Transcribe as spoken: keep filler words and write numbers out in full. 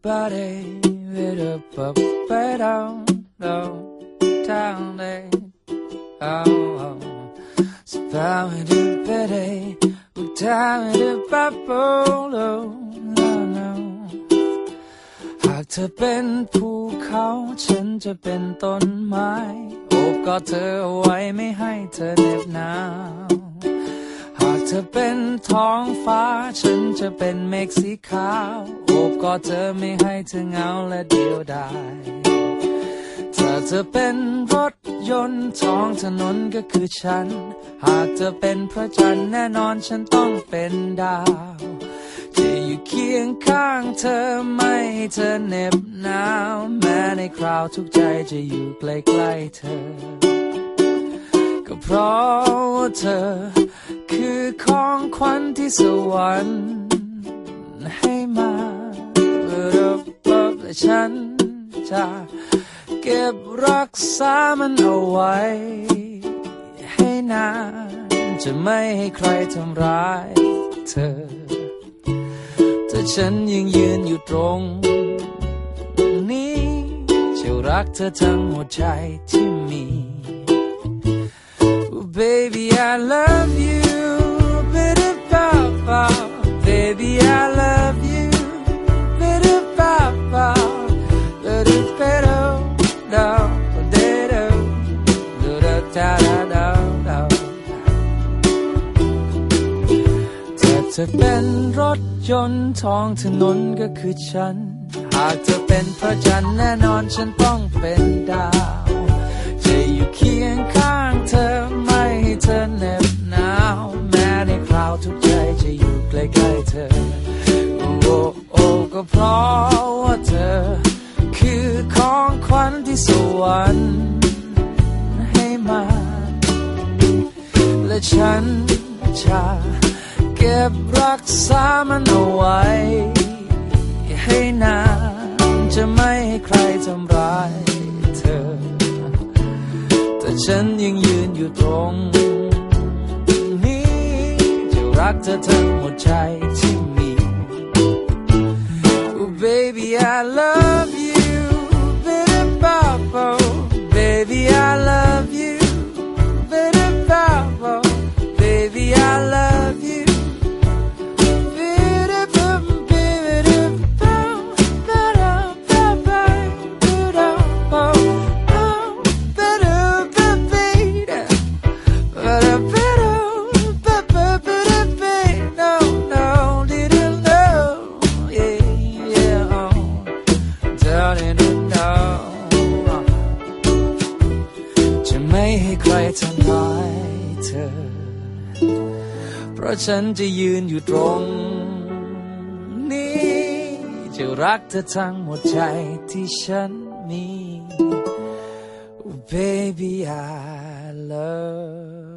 body with a puppet down, down, down there. Oh, oh. So power to body, with time to bubble, no, no. หากเธอเป็นภูเขาฉันจะเป็นต้นไม้โอบกอดเธอเอาไว้ไม่ให้เธอเหน็บหนาวหากเธอเป็นท้องฟ้าฉันจะเป็นเมฆสีขาวโอบกอดเธอไม่ให้เธอเหงาและเดียวดายถ้าเธอเป็นรถยนต์ท้องถนนก็คือฉันหากเธอเป็นพระจันทร์แน่นอนฉันต้องเป็นดาวจะอยู่เคียงข้างเธอไม่ให้เธอเหน็บหนาวแม้ในคราวทุกข์ใจจะอยู่ใกล้ๆเธอก็เพราะว่าเธอคือของขวัญที่สวรรค์ให้มาและฉันจะเก็บรักษามันเอาไว้ให้นานจะไม่ให้ใครทำร้ายเธอแต่ฉันยังยืนอยู่ตรงนี้จะรักเธอทั้งหัวใจที่มี oh, baby I love you bitter papa baby I love you bitter papa bitter papa da da da da da da da เธอเป็นรถยนต์ท้องถนนก็คือฉันหากเธอเป็นพระจันทร์แน่นอนฉันต้องเป็นดาวจะอยู่เคียงข้างเธอไม่ให้เธอเหน็บหนาวแม้ในคราวทุกข์ใจจะอยู่ใกล้ๆเธอโอ้โอ้ก็เพราะว่าเธอคือของขวัญที่สวรรค์ให้มาและฉันจะเก็บรักษามันเอาไว้ให้นานจะไม่ให้ใครทำร้ายเธอแต่ฉันยังยืนอยู่ตรงนี้จะรักเธอทั้งหมดใจที่มี oh, baby I love you bitter papa baby I love you bitter papa baby I love youเพราะฉันจะยืนอยู่ตรงนี้จะรักเธอทั้งหมดใจที่ฉันมี oh, baby I love